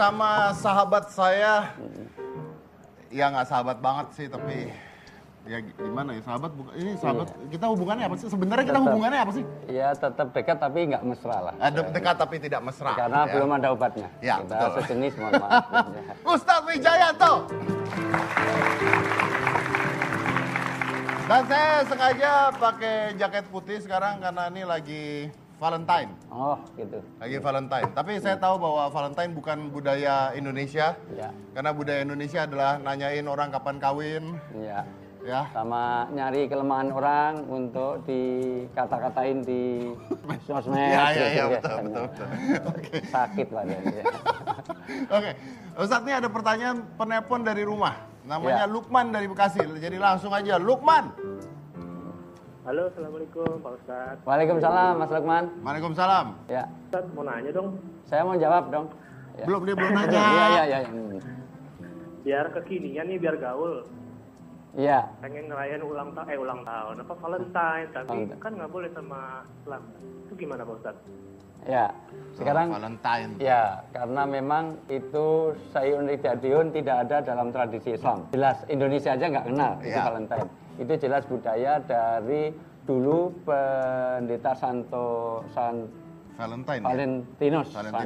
bersama sahabat saya. Ya nggak sahabat banget sih, tapi ya gimana ya, sahabat ini sahabat kita hubungannya apa sih? Sebenarnya kita hubungannya apa sih? Ya tetap dekat tapi nggak mesra lah. Dekat tapi tidak mesra. Karena belum ada obatnya. Ya, kita betul. sejenis, mohon maaf. Ustadz Wijayanto. Dan saya sengaja pakai jaket putih sekarang karena ini lagi Valentine. Oh gitu. Lagi Valentine. Tapi saya tahu bahwa Valentine bukan budaya Indonesia. Ya. Karena budaya Indonesia adalah nanyain orang kapan kawin. Ya. Ya. Sama nyari kelemahan orang untuk dikata-katain di sosmed. Iya, gitu, betul. Oke. Sakit badannya. Oke. Ustadz, ini ada pertanyaan penelpon dari rumah. Namanya Lukman dari Bekasi. Jadi langsung aja, Lukman. Halo, Assalamualaikum Pak Ustadz. Waalaikumsalam Mas Lukman. Waalaikumsalam. Ya. Ustadz mau nanya dong, Saya mau jawab dong. Ya. Dia belum nanya. Iya. biar kekinian nih, biar gaul. Iya. Pengen ngerayain ulang tahun, apa Valentine, tapi kan nggak boleh sama Islam. Itu gimana Pak Ustadz? Ya. Sekarang Valentine. ya, karena memang itu sayun lidadiun tidak ada dalam tradisi Islam. Jelas Indonesia aja nggak kenal itu Valentine. Itu jelas budaya dari dulu pendeta Valentinus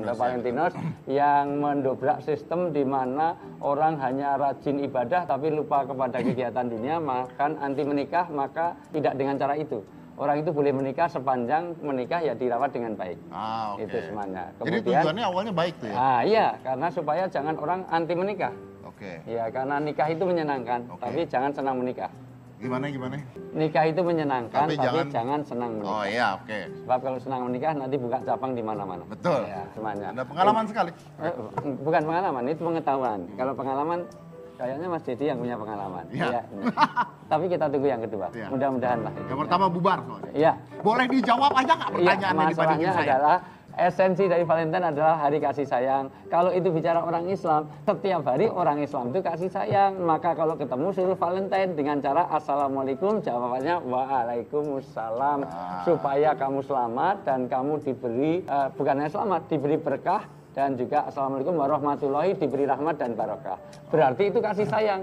yang mendobrak sistem di mana orang hanya rajin ibadah tapi lupa kepada kegiatan dunia, makan anti menikah, maka tidak dengan cara itu. Orang itu boleh menikah sepanjang menikah ya dirawat dengan baik. Okay. Itu semuanya. Jadi tujuannya awalnya baik tuh ya? Iya, karena supaya jangan orang anti menikah. Oke. Ya, karena nikah itu menyenangkan, tapi jangan senang menikah. Gimana? Nikah itu menyenangkan, tapi jangan senang menikah. Oh iya, oke. Sebab kalau senang menikah nanti buka cabang di mana-mana. Betul. Ya, semuanya. Ada pengalaman sekali. Bukan pengalaman, itu pengetahuan. Kalau pengalaman, kayaknya Mas Dedi yang punya pengalaman. Iya. Ya. Tapi kita tunggu yang kedua. Ya. Mudah-mudahan lah. Yang pertama bubar. Iya. Boleh dijawab aja nggak pertanyaannya dibandingin masalahnya saya? adalah esensi dari Valentine adalah hari kasih sayang. Kalau itu bicara orang Islam, setiap hari orang Islam itu kasih sayang. Maka kalau ketemu suruh Valentine dengan cara Assalamualaikum, jawabannya Waalaikumsalam. Supaya kamu selamat dan kamu diberi, bukannya selamat, diberi berkah. Dan juga Assalamualaikum warahmatullahi, diberi rahmat dan barokah. Berarti itu kasih sayang.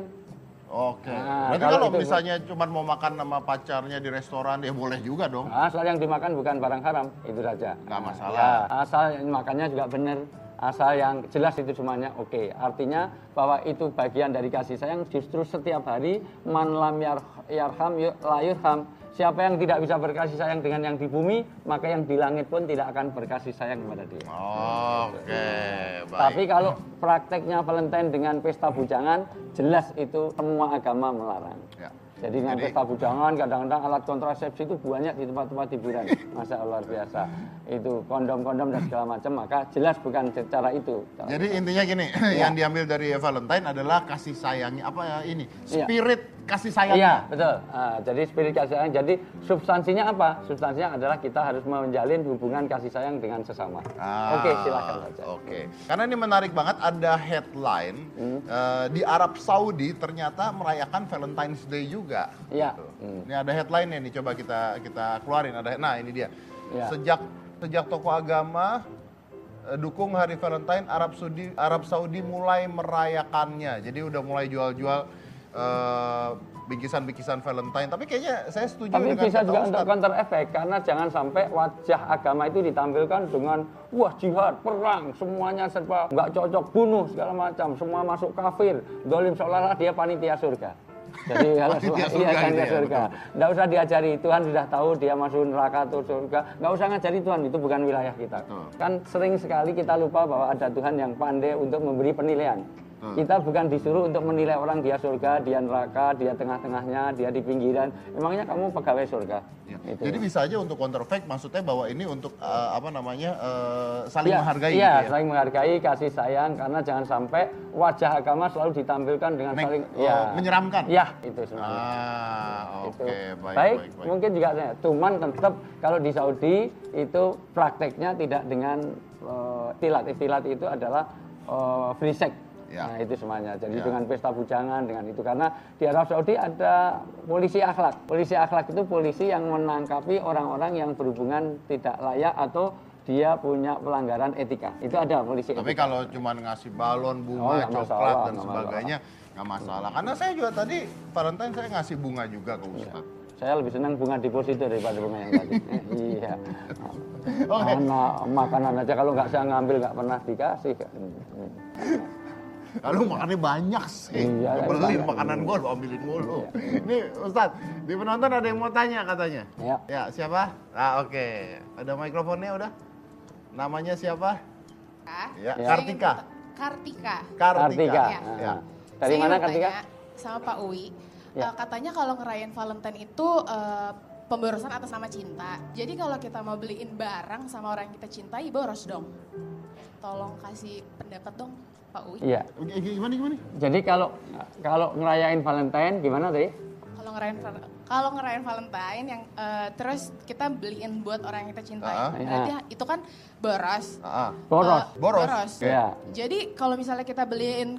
Oke. Nah, berarti kalau misalnya cuma mau makan sama pacarnya di restoran, ya boleh juga dong. Asal yang dimakan bukan barang haram, itu saja. Nggak masalah. Ya, asal yang makannya juga benar, asal yang jelas itu semuanya oke. Artinya bahwa itu bagian dari kasih sayang. Justru setiap hari man lam yarham la yurham. Siapa yang tidak bisa berkasih sayang dengan yang di bumi, maka yang di langit pun tidak akan berkasih sayang kepada dia. Oke, baik. Tapi kalau prakteknya Valentine dengan pesta bujangan, jelas itu semua agama melarang. Ya. Jadi dengan pesta bujangan, kadang-kadang alat kontrasepsi itu banyak di tempat-tempat hiburan. Masya Allah, luar biasa. Itu kondom-kondom dan segala macam, maka jelas bukan cara itu. Jadi intinya gini, yang diambil dari Valentine adalah kasih sayangnya, apa ya ini? Spirit kasih sayangnya. Iya, betul. Jadi spirit kasih sayang. Jadi substansinya apa? Substansinya adalah kita harus menjalin hubungan kasih sayang dengan sesama. Oke, silakan saja. Oke. Karena ini menarik banget, ada headline di Arab Saudi ternyata merayakan Valentine's Day juga. Iya. Ini ada headline-nya nih, coba kita keluarin. Nah, ini dia. Ya. Sejak tokoh agama dukung hari Valentine, Arab Saudi mulai merayakannya. Jadi udah mulai jual-jual bingkisan-bingkisan Valentine. Tapi kayaknya saya setuju tapi dengan bisa juga Ustaz. untuk counter efek, karena jangan sampai wajah agama itu ditampilkan dengan wah jihad, perang, semuanya serba nggak cocok, bunuh segala macam, semua masuk kafir, dolim seolah-olah dia panitia surga. Jadi kalau panitia surga, nggak usah diajari, Tuhan sudah tahu dia masuk neraka atau surga, nggak usah ngajari Tuhan, itu bukan wilayah kita. Kan sering sekali kita lupa bahwa ada Tuhan yang pandai untuk memberi penilaian. Kita bukan disuruh untuk menilai orang dia surga, dia neraka, dia tengah-tengahnya, dia di pinggiran. Emangnya kamu pegawai surga? Ya. Gitu. Jadi bisa aja untuk counter fact, maksudnya bahwa ini untuk saling menghargai. Iya, gitu ya? saling menghargai, kasih sayang, karena jangan sampai wajah agama selalu ditampilkan dengan saling menyeramkan. Ya, itu sebenarnya. Oke, baik. Mungkin juga cuman tetap kalau di Saudi itu prakteknya tidak dengan tilat. Tilat itu adalah free sex. Ya. Nah itu semuanya. Jadi dengan pesta bujangan, dengan itu. Karena di Arab Saudi ada polisi akhlak. Polisi akhlak itu polisi yang menangkapi orang-orang yang berhubungan tidak layak atau dia punya pelanggaran etika. Itu ada polisi Tapi etika. kalau cuma ngasih balon, Oh, bunga, nggak coklat, masalah, dan nggak sebagainya, nggak masalah. Karena saya juga tadi, Valentine saya ngasih bunga juga ke Iya. Ustaz. Saya lebih senang bunga deposito daripada bunga yang tadi. Iya. Oke. Anak makanan aja kalau nggak saya ngambil nggak pernah dikasih. Lalu makannya banyak sih. Iya, Beliin banyak. makanan gue, lu ambilin mulu. Ini Ustaz, di penonton ada yang mau tanya katanya. Ya. Ya, siapa? Ah, oke. Ada mikrofonnya udah? Namanya siapa? Ya, Ya. Kartika. Kartika. Kartika. Ya. Ya. Dari Saya mana mau Kartika? tanya sama Pak Uwi. Ya. Katanya kalau ngerayain Valentine itu pemborosan atas nama cinta. Jadi kalau kita mau beliin barang sama orang yang kita cintai, boros dong. Tolong kasih pendapat dong, Pak Uwi. Iya. Oke, gimana? Jadi kalau ngerayain Valentine gimana tadi? Kalau ngerayain Valentine yang terus kita beliin buat orang yang kita cintai. Ah. Berarti itu kan boros. Ah, Boros. Boros. Oke. Ya. Jadi kalau misalnya kita beliin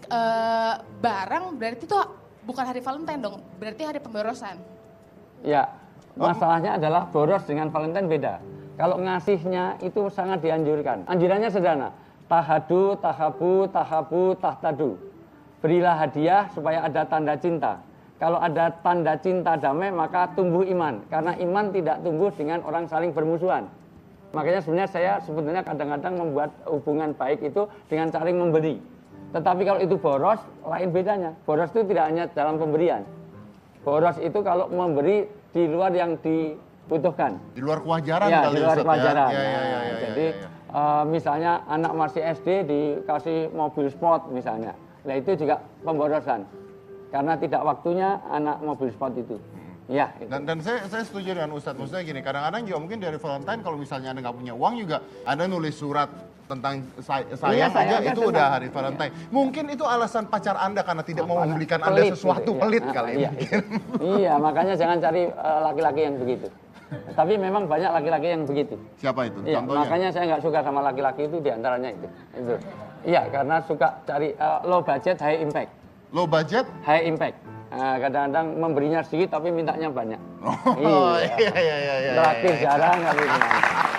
barang berarti itu bukan hari Valentine dong. Berarti hari pemborosan. Ya. Masalahnya adalah boros dengan Valentine beda. Kalau ngasihnya itu sangat dianjurkan. Anjurannya sederhana. Tahadu, tahabu, tahabu, tahtadu. Berilah hadiah supaya ada tanda cinta. Kalau ada tanda cinta damai maka tumbuh iman. Karena iman tidak tumbuh dengan orang saling bermusuhan. Makanya sebenarnya saya kadang-kadang membuat hubungan baik itu dengan saling memberi. Tetapi kalau itu boros, lain bedanya. Boros itu tidak hanya dalam pemberian. Boros itu kalau memberi di luar yang dibutuhkan. Di luar kewajaran Ya, kali di luar Ustaz, kewajaran. Ya. Nah, jadi misalnya anak masih SD dikasih mobil sport misalnya. Nah itu juga pemborosan. Karena tidak waktunya anak mobil sport itu. Ya, itu. Dan saya setuju dengan Ustadz. Maksudnya gini, kadang-kadang juga mungkin dari Valentine kalau misalnya Anda nggak punya uang juga, Anda nulis surat tentang sayang aja, sayang itu kan udah tentang- hari Valentine. Mungkin itu alasan pacar Anda karena tidak mau Apa, membelikan Anda pelit sesuatu gitu, ya. pelit kali. Iya, mungkin. iya, makanya jangan cari laki-laki yang begitu. Tapi memang banyak laki-laki yang begitu. Siapa itu? Iya, Contohnya? makanya saya nggak suka sama laki-laki itu diantaranya itu. Iya, karena suka cari low budget, high impact. Low budget? High impact. Nah, kadang-kadang memberinya sedikit tapi mintanya banyak. Oh, iya. Terakhir jarang tapi gimana.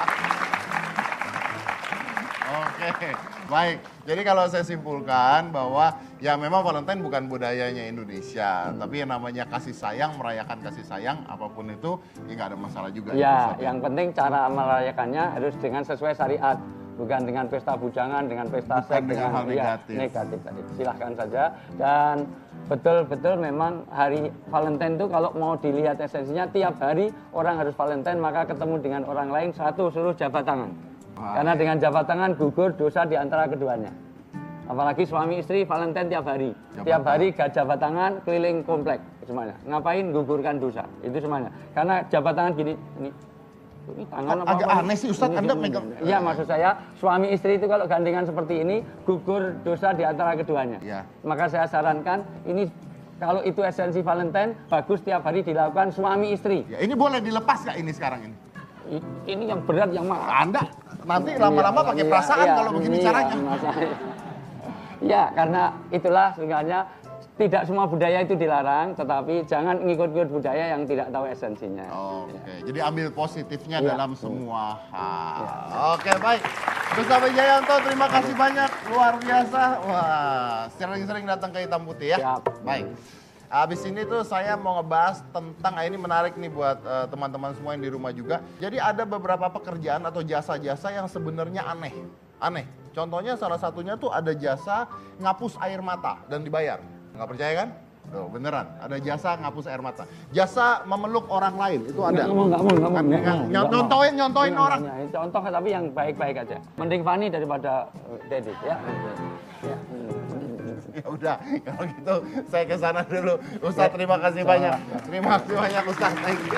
Oke, baik. Jadi kalau saya simpulkan bahwa ya memang Valentine bukan budayanya Indonesia, tapi yang namanya kasih sayang, merayakan kasih sayang, apapun itu, ya nggak ada masalah juga. Ya, itu, yang penting cara merayakannya harus dengan sesuai syariat, bukan dengan pesta bujangan, dengan pesta Bukan seks, dengan hal ya, negatif. negatif tadi. Silahkan saja. Dan betul-betul memang hari Valentine itu kalau mau dilihat esensinya, tiap hari orang harus Valentine, maka ketemu dengan orang lain, satu suruh jabat tangan. Karena dengan jabat tangan gugur dosa di antara keduanya. Apalagi suami istri Valentine tiap hari. Tiap hari jabat tangan keliling komplek semuanya. Ngapain? Gugurkan dosa. Itu semuanya. Karena jabat tangan gini, ini tangan apa? Agak aneh sih Ustadz, Anda megang. Iya, maksud saya suami istri itu kalau gandengan seperti ini gugur dosa di antara keduanya. Iya. Maka saya sarankan ini kalau itu esensi Valentine bagus tiap hari dilakukan suami istri. Ya, ini boleh dilepas nggak ini sekarang ini? Ini yang berat yang Anda nanti lama-lama pakai perasaan kalau begini caranya. Ya, karena itulah sebenarnya tidak semua budaya itu dilarang, tetapi jangan ngikut-ngikut budaya yang tidak tahu esensinya. Oke, jadi ambil positifnya Iya. dalam semua hal. Oke, baik. Gustaf Wijayanto, terima kasih banyak, luar biasa. Wah, sering-sering datang ke Hitam Putih ya. Siap. Baik. Habis ini tuh saya mau ngebahas tentang, ini menarik nih buat teman-teman semua yang di rumah juga. Jadi ada beberapa pekerjaan atau jasa-jasa yang sebenarnya aneh. Aneh. Contohnya salah satunya tuh ada jasa ngapus air mata dan dibayar. Nggak percaya kan? Tuh, beneran. Ada jasa ngapus air mata. Jasa memeluk orang lain, itu ada. Nggak mau. Nyontohin orang. Contoh tapi yang baik-baik aja. Mending Fani daripada Dedi ya. Ya. Ya udah, kalau gitu saya ke sana dulu. Ustaz, terima kasih banyak. Terima kasih banyak Ustaz. Thank you.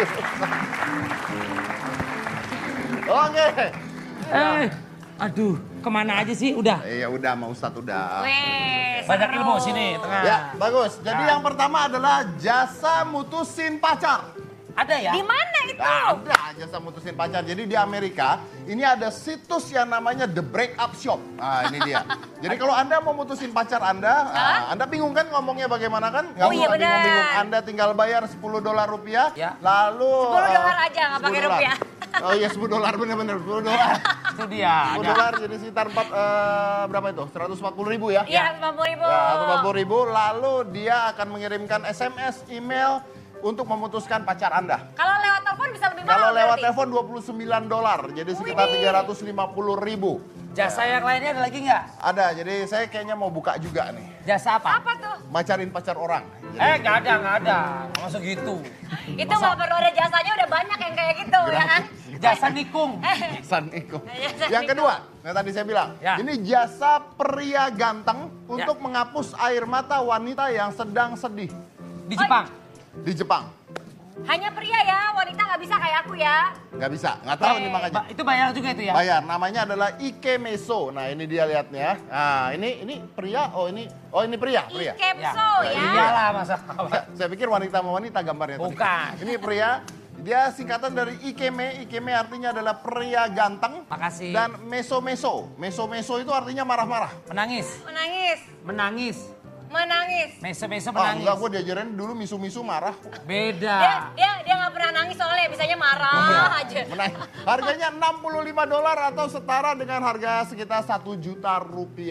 Oke. Aduh, kemana aja sih? Udah. Iya udah, sama Ustaz udah. Banyak ilmu sini, tengah. Ya, bagus. Jadi yang pertama adalah jasa mutusin pacar. Ada ya? Di mana itu? Nah, ada jasa mutusin pacar. Jadi di Amerika, ini ada situs yang namanya The Breakup Shop. Nah, ini dia. Jadi kalau Anda mau mutusin pacar Anda, Anda bingung kan ngomongnya bagaimana kan? Nggak Oh iya, usah benar. bingung-bingung. Anda tinggal bayar $10 rupiah, Ya. lalu... $10 aja, nggak pakai $10. rupiah. Oh iya, $10 bener-bener, $10. Itu dia. $10 jadi sekitar berapa itu? 140.000 ya? Iya, 150.000. Ya, 140.000, lalu dia akan mengirimkan SMS, email untuk memutuskan pacar Anda. Kalau lewat telepon bisa lebih mahal. Kalau lewat berarti? telepon $29, jadi sekitar 350.000. Jasa yang lainnya ada lagi nggak? Ada, jadi saya kayaknya mau buka juga nih. Jasa apa? Apa tuh? Macarin pacar orang. Jadi, Nggak ada. Masuk gitu. Itu nggak perlu ada jasanya, udah banyak yang kayak gitu ya kan? Jasa nikung. San Iko. Jasa Yang Iko. kedua, yang tadi saya bilang, Ya. ini jasa pria ganteng untuk menghapus air mata wanita yang sedang sedih Di Jepang. di Jepang. Hanya pria ya, wanita nggak bisa kayak aku ya. Nggak bisa, nggak tahu nih makanya. Itu bayar juga itu ya? Bayar, namanya adalah Ikemeso. Nah ini dia lihatnya. Nah ini pria, ini pria. Ikemso ya. Iyalah masa. Saya pikir wanita sama wanita gambarnya. tadi. Bukan. Ini pria. Dia singkatan dari Ikeme. Ikeme artinya adalah pria ganteng. Makasih. Dan meso-meso. Meso-meso itu artinya marah-marah. Menangis. Menangis. Meso-meso Ah, menangis. enggak, gue diajarin dulu misu-misu marah. Beda. Dia nggak pernah nangis soalnya, bisanya marah aja. Menang. Harganya $65 atau setara dengan harga sekitar $1.000.000.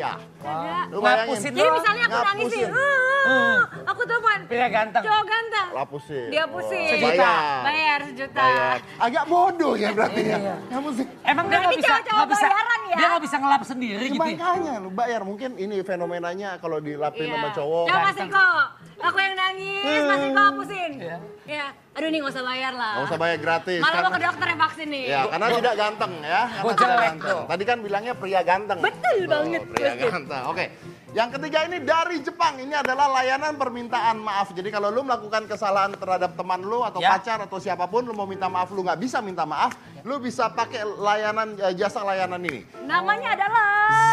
Lu bayangin. Ngapusin Jadi misalnya aku nangis nih, Ngapusin. aku telepon. Pria ganteng. Cowok ganteng. Lapusin. Dia pusing. Sejuta. Bayar sejuta. Bayar. Agak bodoh ya berarti ya. Iya. Ngapusin. Emang dia nggak Berarti bisa, cowok-cowok nggak bisa, bayaran ya? dia nggak bisa ngelap sendiri gitu. Ya? Makanya lu bayar. Mungkin ini fenomenanya kalau dilapin sama cowok. Coba Mas Iko, aku yang nangis, Mas Iko hapusin. Ya. Aduh nih nggak usah bayar lah. Nggak usah bayar gratis. Malah mau karena- ke dokter yang vaksin nih. Ya, karena tidak ganteng ya. Karena Gua tidak jelek ganteng. tuh. Tadi kan bilangnya pria ganteng. Betul banget, Pria ganteng. Oke. Yang ketiga ini dari Jepang. Ini adalah layanan permintaan maaf. Jadi kalau lu melakukan kesalahan terhadap teman lu atau Ya. pacar atau siapapun, lu mau minta maaf, lu nggak bisa minta maaf, lu bisa pakai layanan jasa layanan ini. Namanya adalah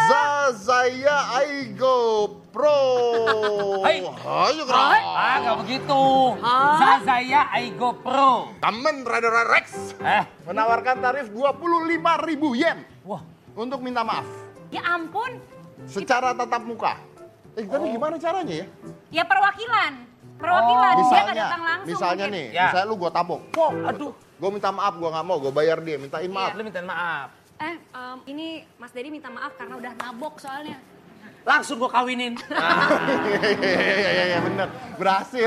Zazaya Aigo Pro. Hai. Ayo keren. Nggak begitu. Zazaya Aigo Pro. Kamen Rider Rex menawarkan tarif 25.000 yen Wah. untuk minta maaf ya ampun, secara tatap muka. Tadi gimana caranya ya? ya perwakilan. Perwakilan, dia nggak datang langsung. misalnya mungkin. nih, Ya. misalnya lu gua tabok. Wow, aduh. Gua minta maaf, gua nggak mau, gua bayar dia, mintain maaf. Lu minta maaf. Ini Mas Dedi minta maaf karena udah nabok soalnya. Langsung gua kawinin. Iya, bener. Berhasil.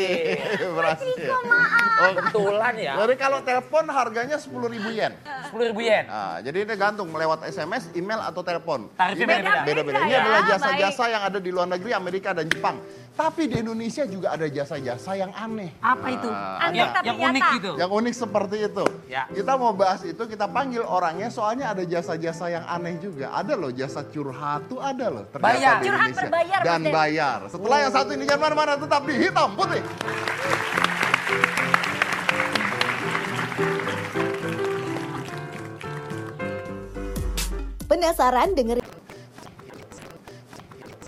Oh, Kebetulan ya. jadi kalau telepon harganya 10.000 yen. 10.000 yen. Nah, jadi ini gantung lewat SMS, email atau telepon. Tarifnya Ini beda-beda. Beda-beda. Ini ya, adalah jasa-jasa yang ada di luar negeri, Amerika dan Jepang. Tapi di Indonesia juga ada jasa-jasa yang aneh. Apa itu? Aneh tapi Yang unik nyata. gitu. Yang unik seperti itu. Ya. Kita mau bahas itu, kita panggil orangnya soalnya ada jasa-jasa yang aneh juga. Ada loh jasa curhat tuh ada loh. ternyata Bayar. di Curhat Indonesia. berbayar, Dan Mas Den. bayar. Setelah yang satu ini jangan mana-mana, tetap di Hitam Putih. Penasaran dengerin